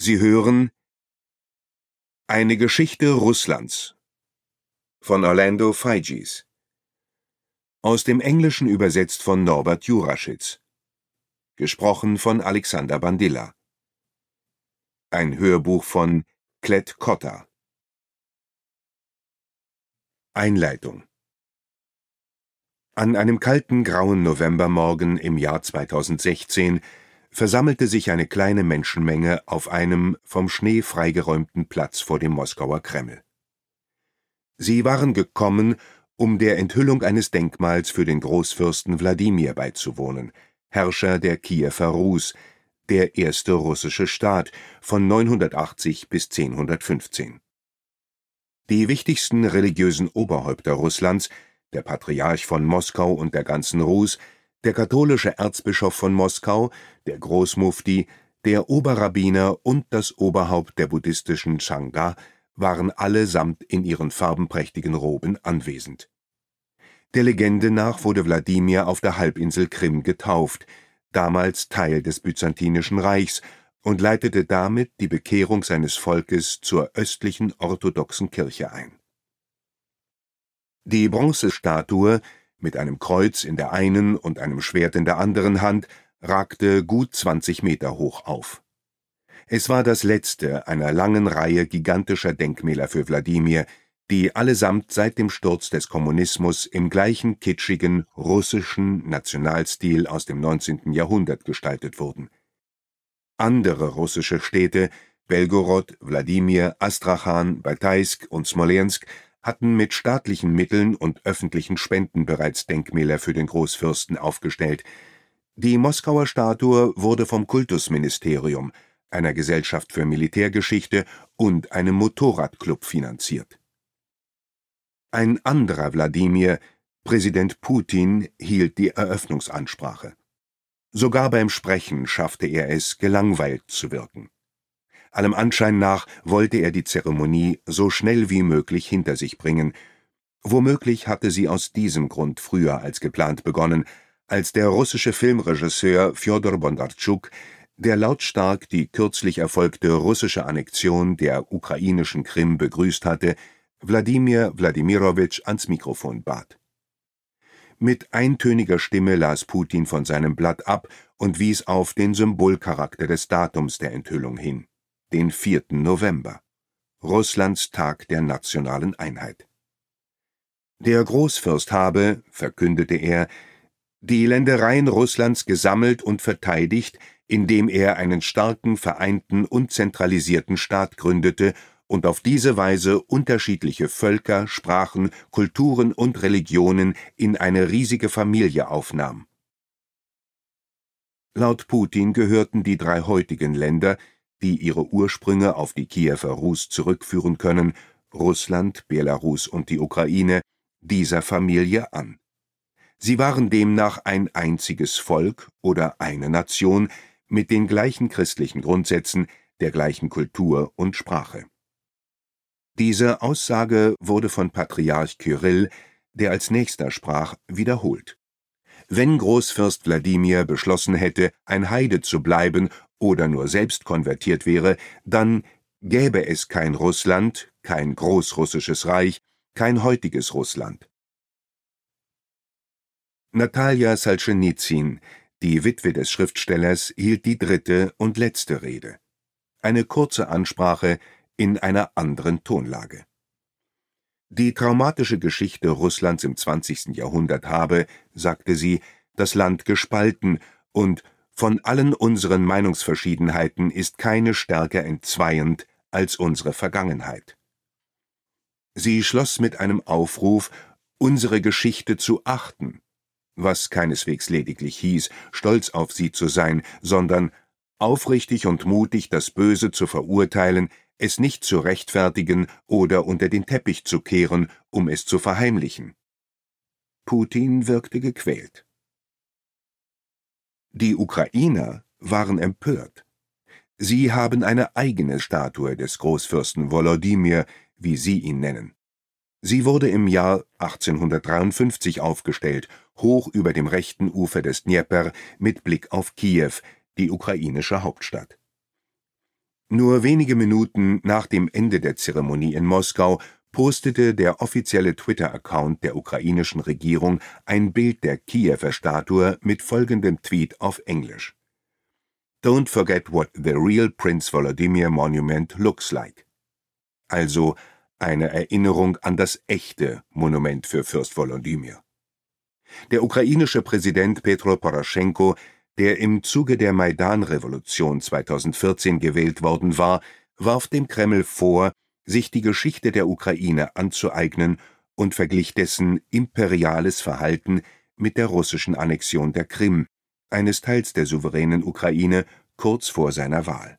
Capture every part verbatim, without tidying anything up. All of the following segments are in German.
Sie hören Eine Geschichte Russlands von Orlando Figes, aus dem Englischen übersetzt von Norbert Juraschitz, gesprochen von Alexander Bandilla. Ein Hörbuch von Klett Cotta. Einleitung. An einem kalten, grauen Novembermorgen im Jahr zweitausendsechzehn versammelte sich eine kleine Menschenmenge auf einem vom Schnee freigeräumten Platz vor dem Moskauer Kreml. Sie waren gekommen, um der Enthüllung eines Denkmals für den Großfürsten Wladimir beizuwohnen, Herrscher der Kiewer Rus, der erste russische Staat von neunhundertachtzig bis zehnhundertfünfzehn. Die wichtigsten religiösen Oberhäupter Russlands, der Patriarch von Moskau und der ganzen Rus, der katholische Erzbischof von Moskau, der Großmufti, der Oberrabbiner und das Oberhaupt der buddhistischen Sangha waren allesamt in ihren farbenprächtigen Roben anwesend. Der Legende nach wurde Wladimir auf der Halbinsel Krim getauft, damals Teil des Byzantinischen Reichs, und leitete damit die Bekehrung seines Volkes zur östlichen orthodoxen Kirche ein. Die Bronzestatue mit einem Kreuz in der einen und einem Schwert in der anderen Hand ragte gut zwanzig Meter hoch auf. Es war das letzte einer langen Reihe gigantischer Denkmäler für Wladimir, die allesamt seit dem Sturz des Kommunismus im gleichen kitschigen, russischen Nationalstil aus dem neunzehnten Jahrhundert gestaltet wurden. Andere russische Städte, Belgorod, Wladimir, Astrachan, Bataisk und Smolensk, hatten mit staatlichen Mitteln und öffentlichen Spenden bereits Denkmäler für den Großfürsten aufgestellt. Die Moskauer Statue wurde vom Kultusministerium, einer Gesellschaft für Militärgeschichte und einem Motorradclub finanziert. Ein anderer Wladimir, Präsident Putin, hielt die Eröffnungsansprache. Sogar beim Sprechen schaffte er es, gelangweilt zu wirken. Allem Anschein nach wollte er die Zeremonie so schnell wie möglich hinter sich bringen. Womöglich hatte sie aus diesem Grund früher als geplant begonnen, als der russische Filmregisseur Fjodor Bondartschuk, der lautstark die kürzlich erfolgte russische Annexion der ukrainischen Krim begrüßt hatte, Wladimir Wladimirowitsch ans Mikrofon bat. Mit eintöniger Stimme las Putin von seinem Blatt ab und wies auf den Symbolcharakter des Datums der Enthüllung hin, den vierten November, Russlands Tag der nationalen Einheit. Der Großfürst habe, verkündete er, die Ländereien Russlands gesammelt und verteidigt, indem er einen starken, vereinten und zentralisierten Staat gründete und auf diese Weise unterschiedliche Völker, Sprachen, Kulturen und Religionen in eine riesige Familie aufnahm. Laut Putin gehörten die drei heutigen Länder, die ihre Ursprünge auf die Kiewer Rus zurückführen können, Russland, Belarus und die Ukraine, dieser Familie an. Sie waren demnach ein einziges Volk oder eine Nation mit den gleichen christlichen Grundsätzen, der gleichen Kultur und Sprache. Diese Aussage wurde von Patriarch Kyrill, der als nächster sprach, wiederholt. Wenn Großfürst Wladimir beschlossen hätte, ein Heide zu bleiben oder nur selbst konvertiert wäre, dann gäbe es kein Russland, kein großrussisches Reich, kein heutiges Russland. Natalja Solschenizyn, die Witwe des Schriftstellers, hielt die dritte und letzte Rede. Eine kurze Ansprache in einer anderen Tonlage. Die traumatische Geschichte Russlands im zwanzigsten Jahrhundert habe, sagte sie, das Land gespalten, und von allen unseren Meinungsverschiedenheiten ist keine stärker entzweiend als unsere Vergangenheit. Sie schloss mit einem Aufruf, unsere Geschichte zu achten, was keineswegs lediglich hieß, stolz auf sie zu sein, sondern aufrichtig und mutig das Böse zu verurteilen, es nicht zu rechtfertigen oder unter den Teppich zu kehren, um es zu verheimlichen. Putin wirkte gequält. Die Ukrainer waren empört. Sie haben eine eigene Statue des Großfürsten Wolodymyr, wie sie ihn nennen. Sie wurde im Jahr achtzehnhundertdreiundfünfzig aufgestellt, hoch über dem rechten Ufer des Dnjepr mit Blick auf Kiew, die ukrainische Hauptstadt. Nur wenige Minuten nach dem Ende der Zeremonie in Moskau postete der offizielle Twitter-Account der ukrainischen Regierung ein Bild der Kiewer Statue mit folgendem Tweet auf Englisch: „Don't forget what the real Prince Volodymyr Monument looks like." Also eine Erinnerung an das echte Monument für Fürst Volodymyr. Der ukrainische Präsident Petro Poroschenko, der im Zuge der Maidan-Revolution zweitausendvierzehn gewählt worden war, warf dem Kreml vor, sich die Geschichte der Ukraine anzueignen, und verglich dessen imperiales Verhalten mit der russischen Annexion der Krim, eines Teils der souveränen Ukraine, kurz vor seiner Wahl.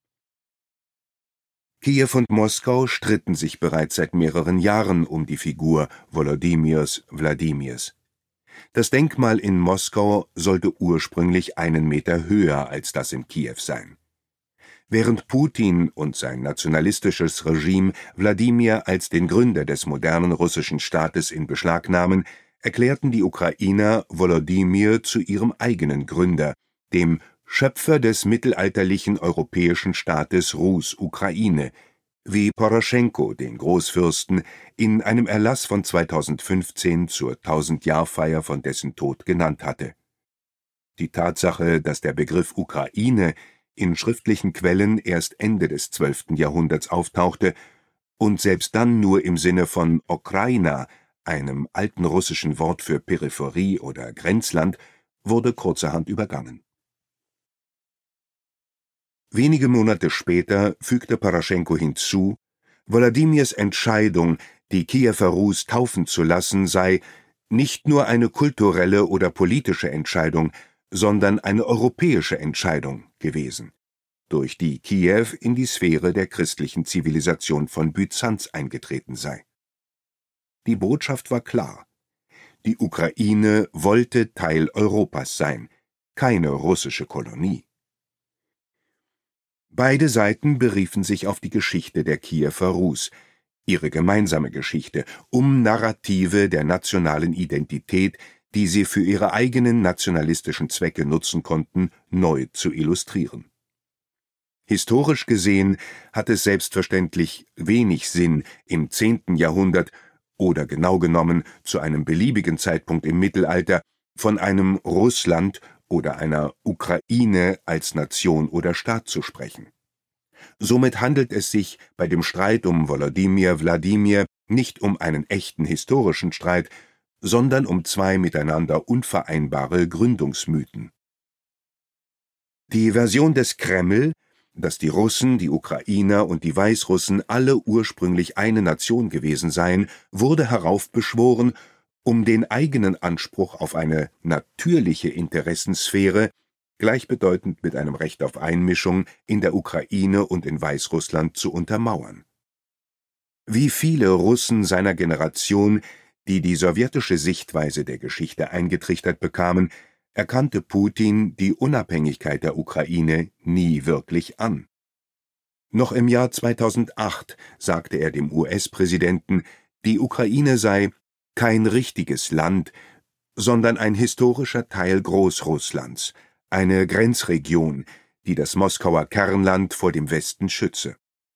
Kiew und Moskau stritten sich bereits seit mehreren Jahren um die Figur Volodymyrs Wladimirs. Das Denkmal in Moskau sollte ursprünglich einen Meter höher als das in Kiew sein. Während Putin und sein nationalistisches Regime Wladimir als den Gründer des modernen russischen Staates in Beschlag nahmen, erklärten die Ukrainer Volodymyr zu ihrem eigenen Gründer, dem Schöpfer des mittelalterlichen europäischen Staates Rus Ukraine, wie Poroschenko den Großfürsten in einem Erlass von zweitausendfünfzehn zur Tausendjahrfeier von dessen Tod genannt hatte. Die Tatsache, dass der Begriff Ukraine in schriftlichen Quellen erst Ende des zwölften Jahrhunderts auftauchte und selbst dann nur im Sinne von Okraina, einem alten russischen Wort für Peripherie oder Grenzland, wurde kurzerhand übergangen. Wenige Monate später fügte Poroschenko hinzu, Wladimirs Entscheidung, die Kiewer Rus taufen zu lassen, sei nicht nur eine kulturelle oder politische Entscheidung, sondern eine europäische Entscheidung gewesen, durch die Kiew in die Sphäre der christlichen Zivilisation von Byzanz eingetreten sei. Die Botschaft war klar: Die Ukraine wollte Teil Europas sein, keine russische Kolonie. Beide Seiten beriefen sich auf die Geschichte der Kiewer Rus, ihre gemeinsame Geschichte, um Narrative der nationalen Identität, die sie für ihre eigenen nationalistischen Zwecke nutzen konnten, neu zu illustrieren. Historisch gesehen hat es selbstverständlich wenig Sinn, im zehnten Jahrhundert oder genau genommen zu einem beliebigen Zeitpunkt im Mittelalter von einem Russland oder einer Ukraine als Nation oder Staat zu sprechen. Somit handelt es sich bei dem Streit um Volodymyr Wladimir nicht um einen echten historischen Streit, sondern um zwei miteinander unvereinbare Gründungsmythen. Die Version des Kreml, dass die Russen, die Ukrainer und die Weißrussen alle ursprünglich eine Nation gewesen seien, wurde heraufbeschworen, um den eigenen Anspruch auf eine natürliche Interessensphäre, gleichbedeutend mit einem Recht auf Einmischung, in der Ukraine und in Weißrussland zu untermauern. Wie viele Russen seiner Generation, die die sowjetische Sichtweise der Geschichte eingetrichtert bekamen, erkannte Putin die Unabhängigkeit der Ukraine nie wirklich an. Noch im Jahr zweitausendacht sagte er dem U S-Präsidenten, die Ukraine sei kein richtiges Land, sondern ein historischer Teil Großrusslands, eine Grenzregion, die das Moskauer Kernland vor dem Westen schütze.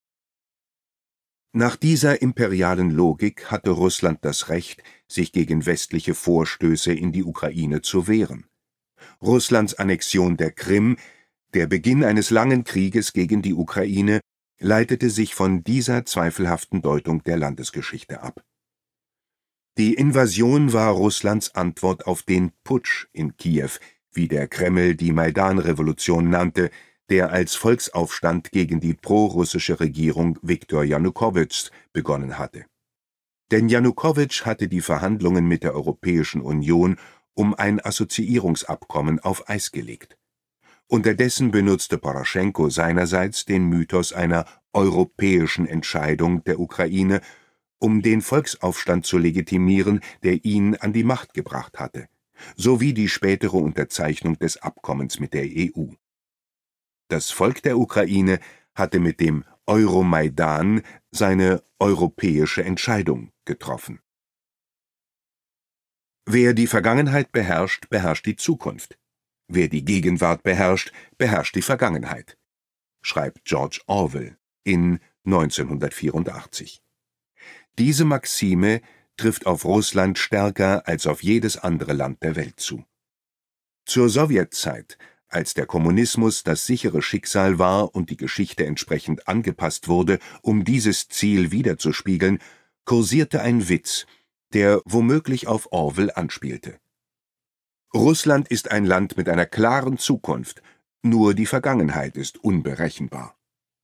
Nach dieser imperialen Logik hatte Russland das Recht, sich gegen westliche Vorstöße in die Ukraine zu wehren. Russlands Annexion der Krim, der Beginn eines langen Krieges gegen die Ukraine, leitete sich von dieser zweifelhaften Deutung der Landesgeschichte ab. Die Invasion war Russlands Antwort auf den Putsch in Kiew, wie der Kreml die Maidan-Revolution nannte, der als Volksaufstand gegen die prorussische Regierung Viktor Janukowitschs begonnen hatte. Denn Janukowitsch hatte die Verhandlungen mit der Europäischen Union um ein Assoziierungsabkommen auf Eis gelegt. Unterdessen benutzte Poroschenko seinerseits den Mythos einer europäischen Entscheidung der Ukraine, um den Volksaufstand zu legitimieren, der ihn an die Macht gebracht hatte, sowie die spätere Unterzeichnung des Abkommens mit der E U. Das Volk der Ukraine hatte mit dem Euromaidan seine europäische Entscheidung getroffen. Wer die Vergangenheit beherrscht, beherrscht die Zukunft. Wer die Gegenwart beherrscht, beherrscht die Vergangenheit. schreibt George Orwell in neunzehnhundertvierundachtzig. Diese Maxime trifft auf Russland stärker als auf jedes andere Land der Welt zu. Zur Sowjetzeit, als der Kommunismus das sichere Schicksal war und die Geschichte entsprechend angepasst wurde, um dieses Ziel widerzuspiegeln, kursierte ein Witz, der womöglich auf Orwell anspielte. Russland ist ein Land mit einer klaren Zukunft, nur die Vergangenheit ist unberechenbar.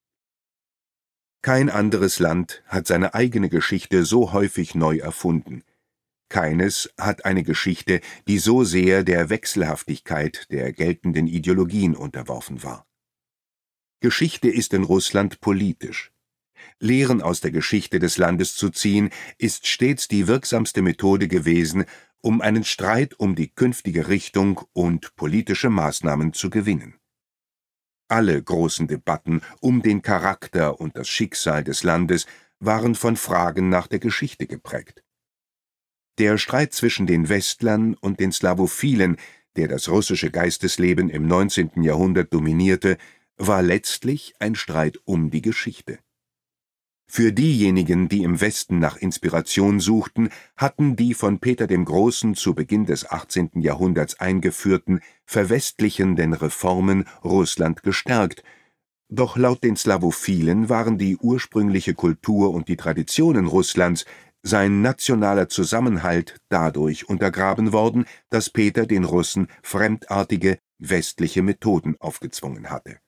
Kein anderes Land hat seine eigene Geschichte so häufig neu erfunden. Keines hat eine Geschichte, die so sehr der Wechselhaftigkeit der geltenden Ideologien unterworfen war. Geschichte ist in Russland politisch. Lehren aus der Geschichte des Landes zu ziehen, ist stets die wirksamste Methode gewesen, um einen Streit um die künftige Richtung und politische Maßnahmen zu gewinnen. Alle großen Debatten um den Charakter und das Schicksal des Landes waren von Fragen nach der Geschichte geprägt. Der Streit zwischen den Westlern und den Slawophilen, der das russische Geistesleben im neunzehnten Jahrhundert dominierte, war letztlich ein Streit um die Geschichte. Für diejenigen, die im Westen nach Inspiration suchten, hatten die von Peter dem Großen zu Beginn des achtzehnten Jahrhunderts eingeführten, verwestlichenden Reformen Russland gestärkt, doch laut den Slawophilen waren die ursprüngliche Kultur und die Traditionen Russlands, sein nationaler Zusammenhalt dadurch untergraben worden, dass Peter den Russen fremdartige, westliche Methoden aufgezwungen hatte.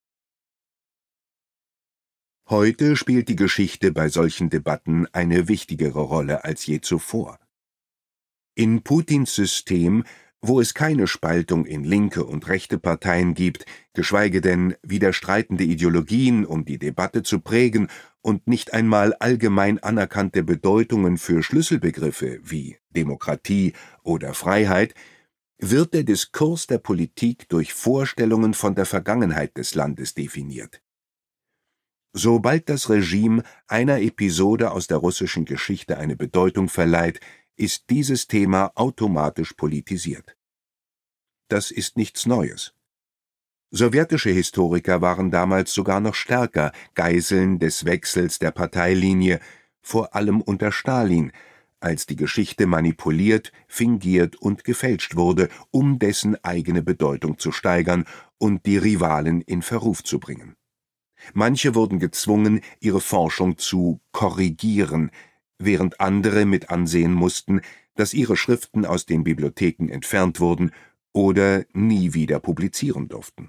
Heute spielt die Geschichte bei solchen Debatten eine wichtigere Rolle als je zuvor. In Putins System, wo es keine Spaltung in linke und rechte Parteien gibt, geschweige denn widerstreitende Ideologien, um die Debatte zu prägen, und nicht einmal allgemein anerkannte Bedeutungen für Schlüsselbegriffe wie Demokratie oder Freiheit, wird der Diskurs der Politik durch Vorstellungen von der Vergangenheit des Landes definiert. Sobald das Regime einer Episode aus der russischen Geschichte eine Bedeutung verleiht, ist dieses Thema automatisch politisiert. Das ist nichts Neues. Sowjetische Historiker waren damals sogar noch stärker Geiseln des Wechsels der Parteilinie, vor allem unter Stalin, als die Geschichte manipuliert, fingiert und gefälscht wurde, um dessen eigene Bedeutung zu steigern und die Rivalen in Verruf zu bringen. Manche wurden gezwungen, ihre Forschung zu korrigieren, während andere mit ansehen mussten, dass ihre Schriften aus den Bibliotheken entfernt wurden oder nie wieder publizieren durften.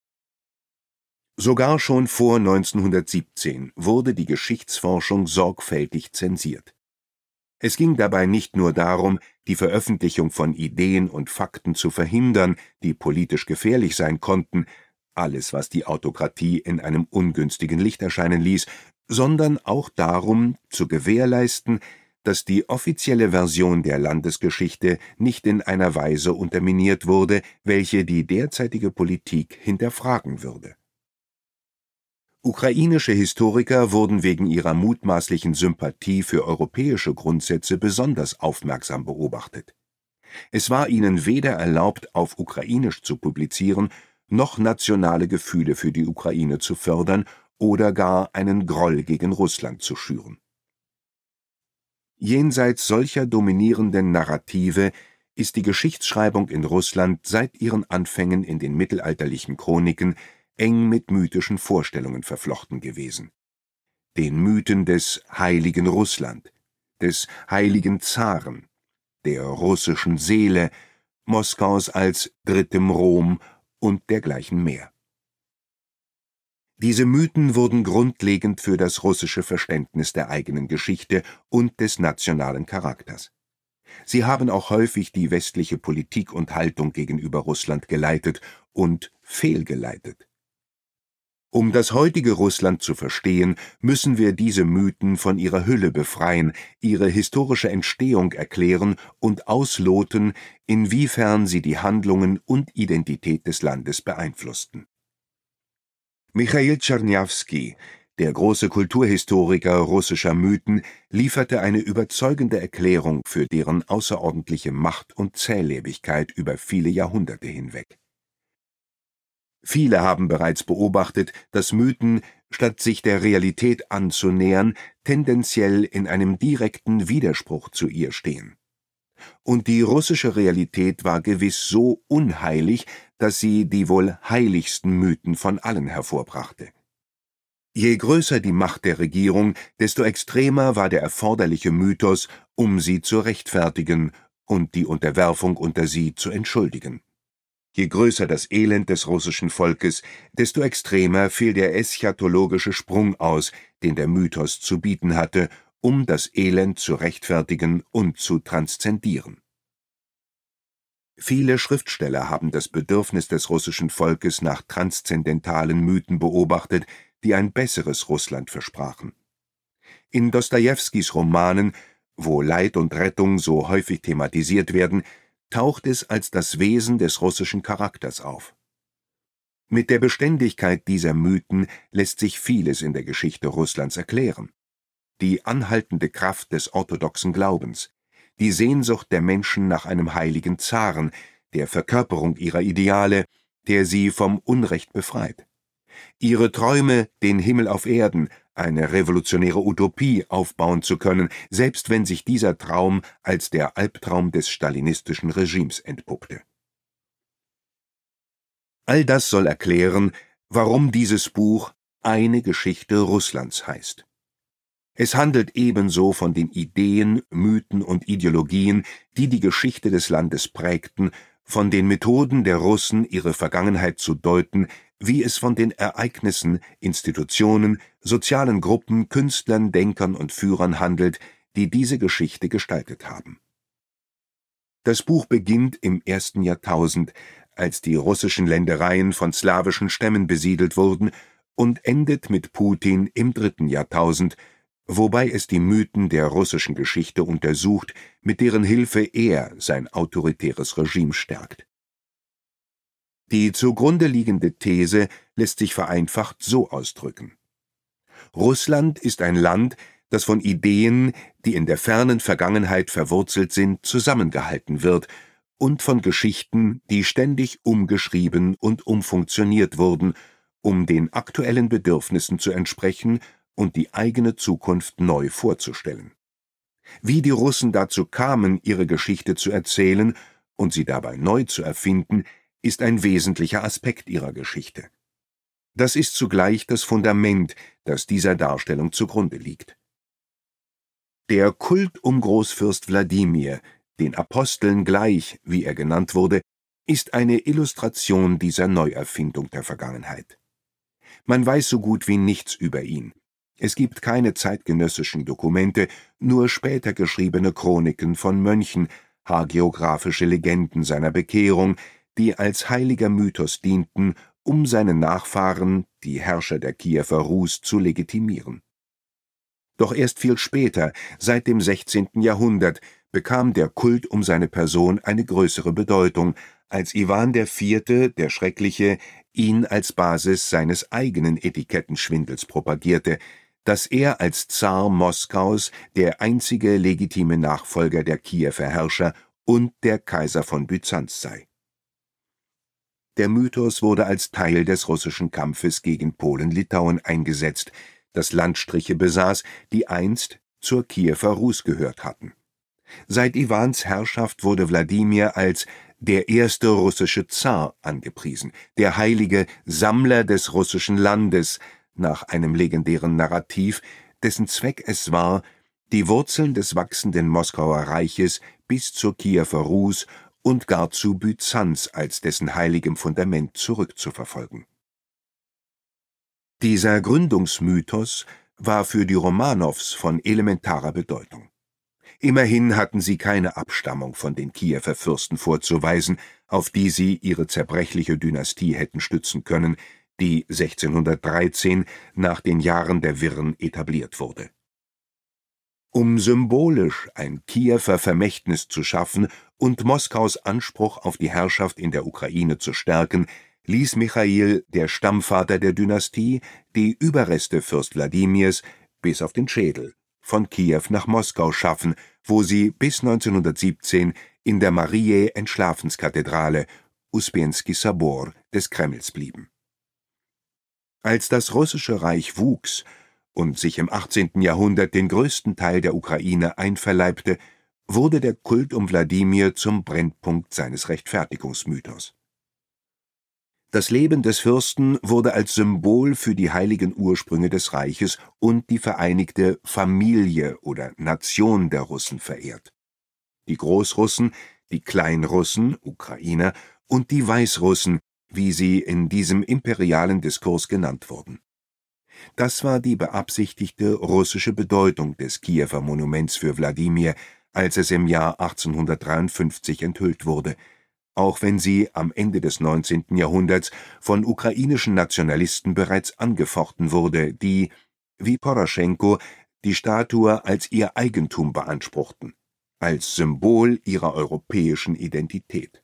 Sogar schon vor neunzehnhundertsiebzehn wurde die Geschichtsforschung sorgfältig zensiert. Es ging dabei nicht nur darum, die Veröffentlichung von Ideen und Fakten zu verhindern, die politisch gefährlich sein konnten, alles, was die Autokratie in einem ungünstigen Licht erscheinen ließ, sondern auch darum, zu gewährleisten, dass die offizielle Version der Landesgeschichte nicht in einer Weise unterminiert wurde, welche die derzeitige Politik hinterfragen würde. Ukrainische Historiker wurden wegen ihrer mutmaßlichen Sympathie für europäische Grundsätze besonders aufmerksam beobachtet. Es war ihnen weder erlaubt, auf Ukrainisch zu publizieren, noch nationale Gefühle für die Ukraine zu fördern oder gar einen Groll gegen Russland zu schüren. Jenseits solcher dominierenden Narrative ist die Geschichtsschreibung in Russland seit ihren Anfängen in den mittelalterlichen Chroniken eng mit mythischen Vorstellungen verflochten gewesen. Den Mythen des heiligen Russland, des heiligen Zaren, der russischen Seele, Moskaus als drittem Rom und dergleichen mehr. Diese Mythen wurden grundlegend für das russische Verständnis der eigenen Geschichte und des nationalen Charakters. Sie haben auch häufig die westliche Politik und Haltung gegenüber Russland geleitet und fehlgeleitet. Um das heutige Russland zu verstehen, müssen wir diese Mythen von ihrer Hülle befreien, ihre historische Entstehung erklären und ausloten, inwiefern sie die Handlungen und Identität des Landes beeinflussten. Michail Czerniawski, der große Kulturhistoriker russischer Mythen, lieferte eine überzeugende Erklärung für deren außerordentliche Macht und Zählebigkeit über viele Jahrhunderte hinweg. Viele haben bereits beobachtet, dass Mythen, statt sich der Realität anzunähern, tendenziell in einem direkten Widerspruch zu ihr stehen. Und die russische Realität war gewiss so unheilig, dass sie die wohl heiligsten Mythen von allen hervorbrachte. Je größer die Macht der Regierung, desto extremer war der erforderliche Mythos, um sie zu rechtfertigen und die Unterwerfung unter sie zu entschuldigen. Je größer das Elend des russischen Volkes, desto extremer fiel der eschatologische Sprung aus, den der Mythos zu bieten hatte, um das Elend zu rechtfertigen und zu transzendieren. Viele Schriftsteller haben das Bedürfnis des russischen Volkes nach transzendentalen Mythen beobachtet, die ein besseres Russland versprachen. In Dostojewskis Romanen, wo Leid und Rettung so häufig thematisiert werden, taucht es als das Wesen des russischen Charakters auf. Mit der Beständigkeit dieser Mythen lässt sich vieles in der Geschichte Russlands erklären. Die anhaltende Kraft des orthodoxen Glaubens, die Sehnsucht der Menschen nach einem heiligen Zaren, der Verkörperung ihrer Ideale, der sie vom Unrecht befreit. Ihre Träume, den Himmel auf Erden, eine revolutionäre Utopie aufbauen zu können, selbst wenn sich dieser Traum als der Albtraum des stalinistischen Regimes entpuppte. All das soll erklären, warum dieses Buch »Eine Geschichte Russlands« heißt. Es handelt ebenso von den Ideen, Mythen und Ideologien, die die Geschichte des Landes prägten, von den Methoden der Russen, ihre Vergangenheit zu deuten, wie es von den Ereignissen, Institutionen, sozialen Gruppen, Künstlern, Denkern und Führern handelt, die diese Geschichte gestaltet haben. Das Buch beginnt im ersten Jahrtausend, als die russischen Ländereien von slawischen Stämmen besiedelt wurden, und endet mit Putin im dritten Jahrtausend, wobei es die Mythen der russischen Geschichte untersucht, mit deren Hilfe er sein autoritäres Regime stärkt. Die zugrunde liegende These lässt sich vereinfacht so ausdrücken: Russland ist ein Land, das von Ideen, die in der fernen Vergangenheit verwurzelt sind, zusammengehalten wird und von Geschichten, die ständig umgeschrieben und umfunktioniert wurden, um den aktuellen Bedürfnissen zu entsprechen und die eigene Zukunft neu vorzustellen. Wie die Russen dazu kamen, ihre Geschichte zu erzählen und sie dabei neu zu erfinden, ist ein wesentlicher Aspekt ihrer Geschichte. Das ist zugleich das Fundament, das dieser Darstellung zugrunde liegt. Der Kult um Großfürst Wladimir, den Aposteln gleich, wie er genannt wurde, ist eine Illustration dieser Neuerfindung der Vergangenheit. Man weiß so gut wie nichts über ihn. Es gibt keine zeitgenössischen Dokumente, nur später geschriebene Chroniken von Mönchen, hagiographische Legenden seiner Bekehrung, die als heiliger Mythos dienten, um seine Nachfahren, die Herrscher der Kiewer Rus, zu legitimieren. Doch erst viel später, seit dem sechzehnten Jahrhundert, bekam der Kult um seine Person eine größere Bedeutung, als Iwan der Vierte, der Schreckliche, ihn als Basis seines eigenen Etikettenschwindels propagierte, dass er als Zar Moskaus der einzige legitime Nachfolger der Kiewer Herrscher und der Kaiser von Byzanz sei. Der Mythos wurde als Teil des russischen Kampfes gegen Polen-Litauen eingesetzt, das Landstriche besaß, die einst zur Kiewer Rus gehört hatten. Seit Iwans Herrschaft wurde Wladimir als der erste russische Zar angepriesen, der heilige Sammler des russischen Landes, nach einem legendären Narrativ, dessen Zweck es war, die Wurzeln des wachsenden Moskauer Reiches bis zur Kiewer Rus und gar zu Byzanz als dessen heiligem Fundament zurückzuverfolgen. Dieser Gründungsmythos war für die Romanows von elementarer Bedeutung. Immerhin hatten sie keine Abstammung von den Kiewer Fürsten vorzuweisen, auf die sie ihre zerbrechliche Dynastie hätten stützen können, die sechzehnhundertdreizehn nach den Jahren der Wirren etabliert wurde. Um symbolisch ein Kiewer Vermächtnis zu schaffen und Moskaus Anspruch auf die Herrschaft in der Ukraine zu stärken, ließ Michail, der Stammvater der Dynastie, die Überreste Fürst Wladimirs, bis auf den Schädel, von Kiew nach Moskau schaffen, wo sie bis neunzehnhundertsiebzehn in der Mariä-Entschlafenskathedrale Uspensky Sabor des Kremls blieben. Als das Russische Reich wuchs und sich im achtzehnten Jahrhundert den größten Teil der Ukraine einverleibte, wurde der Kult um Wladimir zum Brennpunkt seines Rechtfertigungsmythos. Das Leben des Fürsten wurde als Symbol für die heiligen Ursprünge des Reiches und die vereinigte Familie oder Nation der Russen verehrt. Die Großrussen, die Kleinrussen, Ukrainer, und die Weißrussen, wie sie in diesem imperialen Diskurs genannt wurden. Das war die beabsichtigte russische Bedeutung des Kiewer Monuments für Wladimir, als es im Jahr achtzehnhundertdreiundfünfzig enthüllt wurde, auch wenn sie am Ende des neunzehnten Jahrhunderts von ukrainischen Nationalisten bereits angefochten wurde, die, wie Poroschenko, die Statue als ihr Eigentum beanspruchten, als Symbol ihrer europäischen Identität.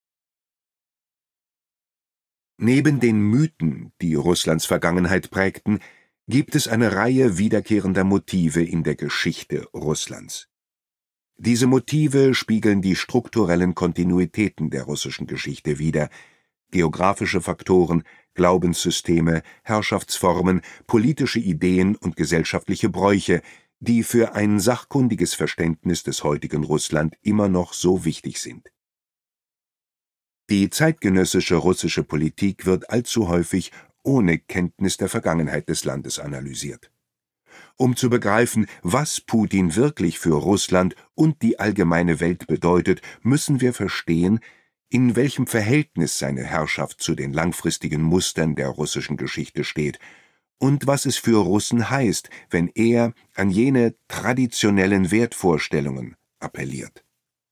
Neben den Mythen, die Russlands Vergangenheit prägten, gibt es eine Reihe wiederkehrender Motive in der Geschichte Russlands. Diese Motive spiegeln die strukturellen Kontinuitäten der russischen Geschichte wider: geografische Faktoren, Glaubenssysteme, Herrschaftsformen, politische Ideen und gesellschaftliche Bräuche, die für ein sachkundiges Verständnis des heutigen Russland immer noch so wichtig sind. Die zeitgenössische russische Politik wird allzu häufig ohne Kenntnis der Vergangenheit des Landes analysiert. Um zu begreifen, was Putin wirklich für Russland und die allgemeine Welt bedeutet, müssen wir verstehen, in welchem Verhältnis seine Herrschaft zu den langfristigen Mustern der russischen Geschichte steht und was es für Russen heißt, wenn er an jene traditionellen Wertvorstellungen appelliert.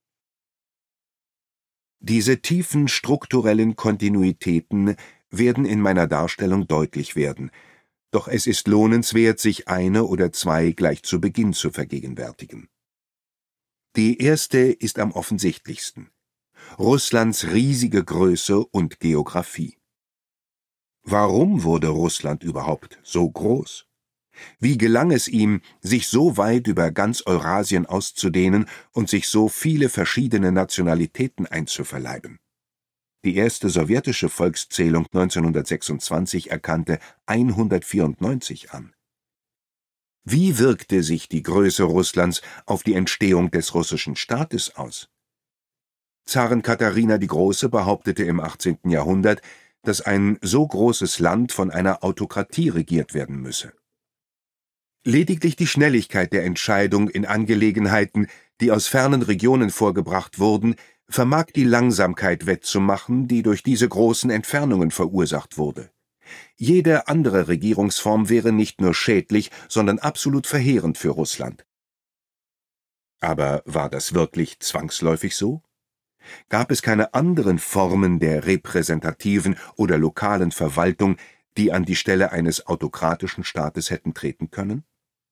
Diese tiefen strukturellen Kontinuitäten werden in meiner Darstellung deutlich werden, doch es ist lohnenswert, sich eine oder zwei gleich zu Beginn zu vergegenwärtigen. Die erste ist am offensichtlichsten: Russlands riesige Größe und Geographie. Warum wurde Russland überhaupt so groß? Wie gelang es ihm, sich so weit über ganz Eurasien auszudehnen und sich so viele verschiedene Nationalitäten einzuverleiben? Die erste sowjetische Volkszählung neunzehnhundertsechsundzwanzig erkannte hundertvierundneunzig an. Wie wirkte sich die Größe Russlands auf die Entstehung des russischen Staates aus? Zarin Katharina die Große behauptete im achtzehnten Jahrhundert, dass ein so großes Land von einer Autokratie regiert werden müsse. Lediglich die Schnelligkeit der Entscheidung in Angelegenheiten, die aus fernen Regionen vorgebracht wurden, vermag die Langsamkeit wettzumachen, die durch diese großen Entfernungen verursacht wurde. Jede andere Regierungsform wäre nicht nur schädlich, sondern absolut verheerend für Russland. Aber war das wirklich zwangsläufig so? Gab es keine anderen Formen der repräsentativen oder lokalen Verwaltung, die an die Stelle eines autokratischen Staates hätten treten können?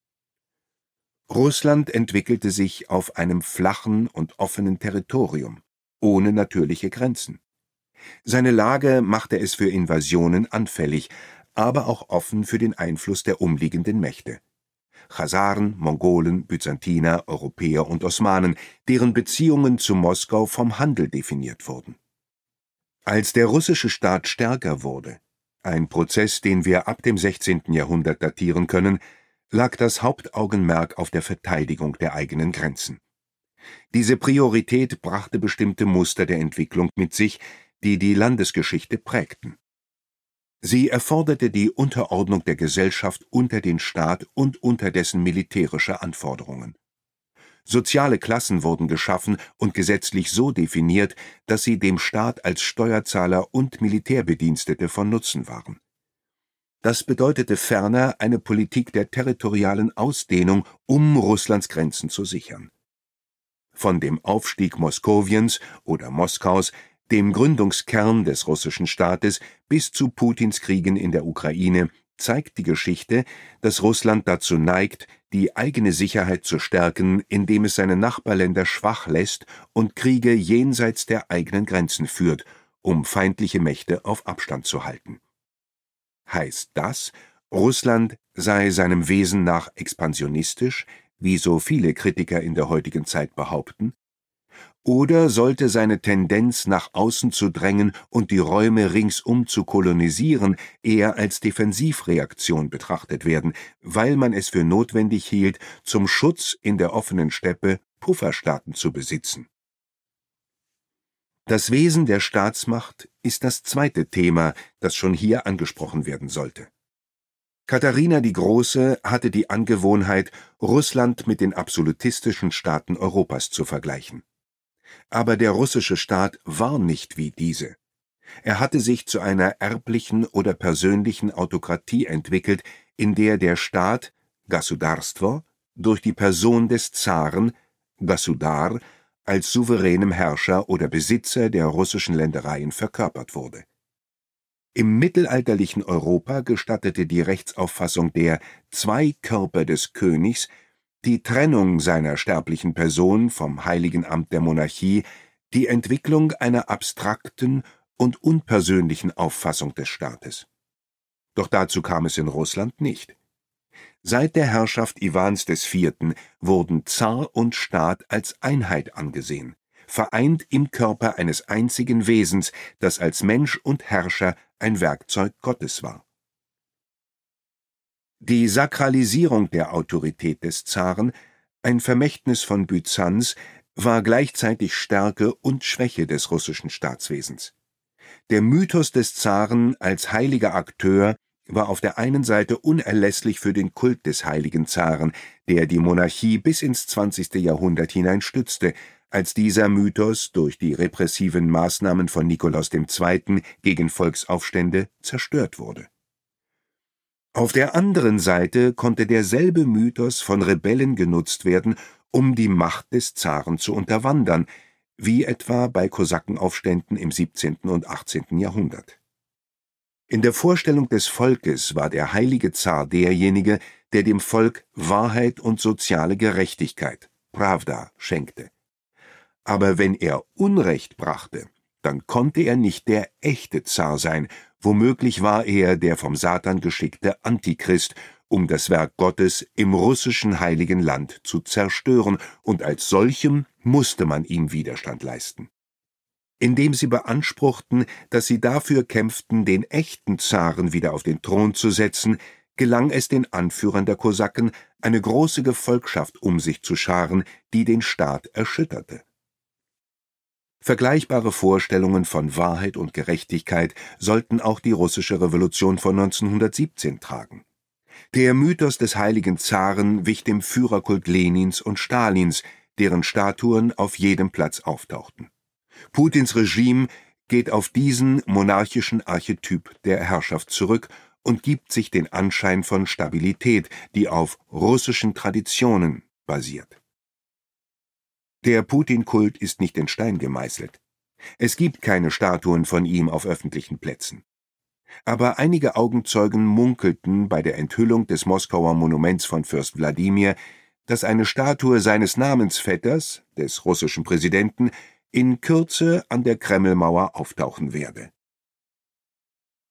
Russland entwickelte sich auf einem flachen und offenen Territorium, ohne natürliche Grenzen. Seine Lage machte es für Invasionen anfällig, aber auch offen für den Einfluss der umliegenden Mächte: Chasaren, Mongolen, Byzantiner, Europäer und Osmanen, deren Beziehungen zu Moskau vom Handel definiert wurden. Als der russische Staat stärker wurde, ein Prozess, den wir ab dem sechzehnten Jahrhundert datieren können, lag das Hauptaugenmerk auf der Verteidigung der eigenen Grenzen. Diese Priorität brachte bestimmte Muster der Entwicklung mit sich, die die Landesgeschichte prägten. Sie erforderte die Unterordnung der Gesellschaft unter den Staat und unter dessen militärische Anforderungen. Soziale Klassen wurden geschaffen und gesetzlich so definiert, dass sie dem Staat als Steuerzahler und Militärbedienstete von Nutzen waren. Das bedeutete ferner eine Politik der territorialen Ausdehnung, um Russlands Grenzen zu sichern. Von dem Aufstieg Moskowiens oder Moskaus, dem Gründungskern des russischen Staates, bis zu Putins Kriegen in der Ukraine, zeigt die Geschichte, dass Russland dazu neigt, die eigene Sicherheit zu stärken, indem es seine Nachbarländer schwach lässt und Kriege jenseits der eigenen Grenzen führt, um feindliche Mächte auf Abstand zu halten. Heißt das, Russland sei seinem Wesen nach expansionistisch, wie so viele Kritiker in der heutigen Zeit behaupten? Oder sollte seine Tendenz, nach außen zu drängen und die Räume ringsum zu kolonisieren, eher als Defensivreaktion betrachtet werden, weil man es für notwendig hielt, zum Schutz in der offenen Steppe Pufferstaaten zu besitzen? Das Wesen der Staatsmacht ist das zweite Thema, das schon hier angesprochen werden sollte. Katharina die Große hatte die Angewohnheit, Russland mit den absolutistischen Staaten Europas zu vergleichen. Aber der russische Staat war nicht wie diese. Er hatte sich zu einer erblichen oder persönlichen Autokratie entwickelt, in der der Staat, Gasudarstvo, durch die Person des Zaren, Gasudar, als souveränem Herrscher oder Besitzer der russischen Ländereien verkörpert wurde. Im mittelalterlichen Europa gestattete die Rechtsauffassung der zwei Körper des Königs die Trennung seiner sterblichen Person vom heiligen Amt der Monarchie, die Entwicklung einer abstrakten und unpersönlichen Auffassung des Staates. Doch dazu kam es in Russland nicht. Seit der Herrschaft Iwans des Vierten wurden Zar und Staat als Einheit angesehen, vereint im Körper eines einzigen Wesens, das als Mensch und Herrscher ein Werkzeug Gottes war. Die Sakralisierung der Autorität des Zaren, ein Vermächtnis von Byzanz, war gleichzeitig Stärke und Schwäche des russischen Staatswesens. Der Mythos des Zaren als heiliger Akteur war auf der einen Seite unerlässlich für den Kult des heiligen Zaren, der die Monarchie bis ins zwanzigste Jahrhundert hinein stützte, als dieser Mythos durch die repressiven Maßnahmen von Nikolaus der Zweite gegen Volksaufstände zerstört wurde. Auf der anderen Seite konnte derselbe Mythos von Rebellen genutzt werden, um die Macht des Zaren zu unterwandern, wie etwa bei Kosakenaufständen im siebzehnten und achtzehnten Jahrhundert. In der Vorstellung des Volkes war der heilige Zar derjenige, der dem Volk Wahrheit und soziale Gerechtigkeit, Pravda, schenkte. Aber wenn er Unrecht brachte, dann konnte er nicht der echte Zar sein, womöglich war er der vom Satan geschickte Antichrist, um das Werk Gottes im russischen Heiligen Land zu zerstören, und als solchem musste man ihm Widerstand leisten. Indem sie beanspruchten, dass sie dafür kämpften, den echten Zaren wieder auf den Thron zu setzen, gelang es den Anführern der Kosaken, eine große Gefolgschaft um sich zu scharen, die den Staat erschütterte. Vergleichbare Vorstellungen von Wahrheit und Gerechtigkeit sollten auch die russische Revolution von neunzehnhundertsiebzehn tragen. Der Mythos des heiligen Zaren wich dem Führerkult Lenins und Stalins, deren Statuen auf jedem Platz auftauchten. Putins Regime geht auf diesen monarchischen Archetyp der Herrschaft zurück und gibt sich den Anschein von Stabilität, die auf russischen Traditionen basiert. Der Putin-Kult ist nicht in Stein gemeißelt. Es gibt keine Statuen von ihm auf öffentlichen Plätzen. Aber einige Augenzeugen munkelten bei der Enthüllung des Moskauer Monuments von Fürst Wladimir, dass eine Statue seines Namensvetters, des russischen Präsidenten, in Kürze an der Kremlmauer auftauchen werde.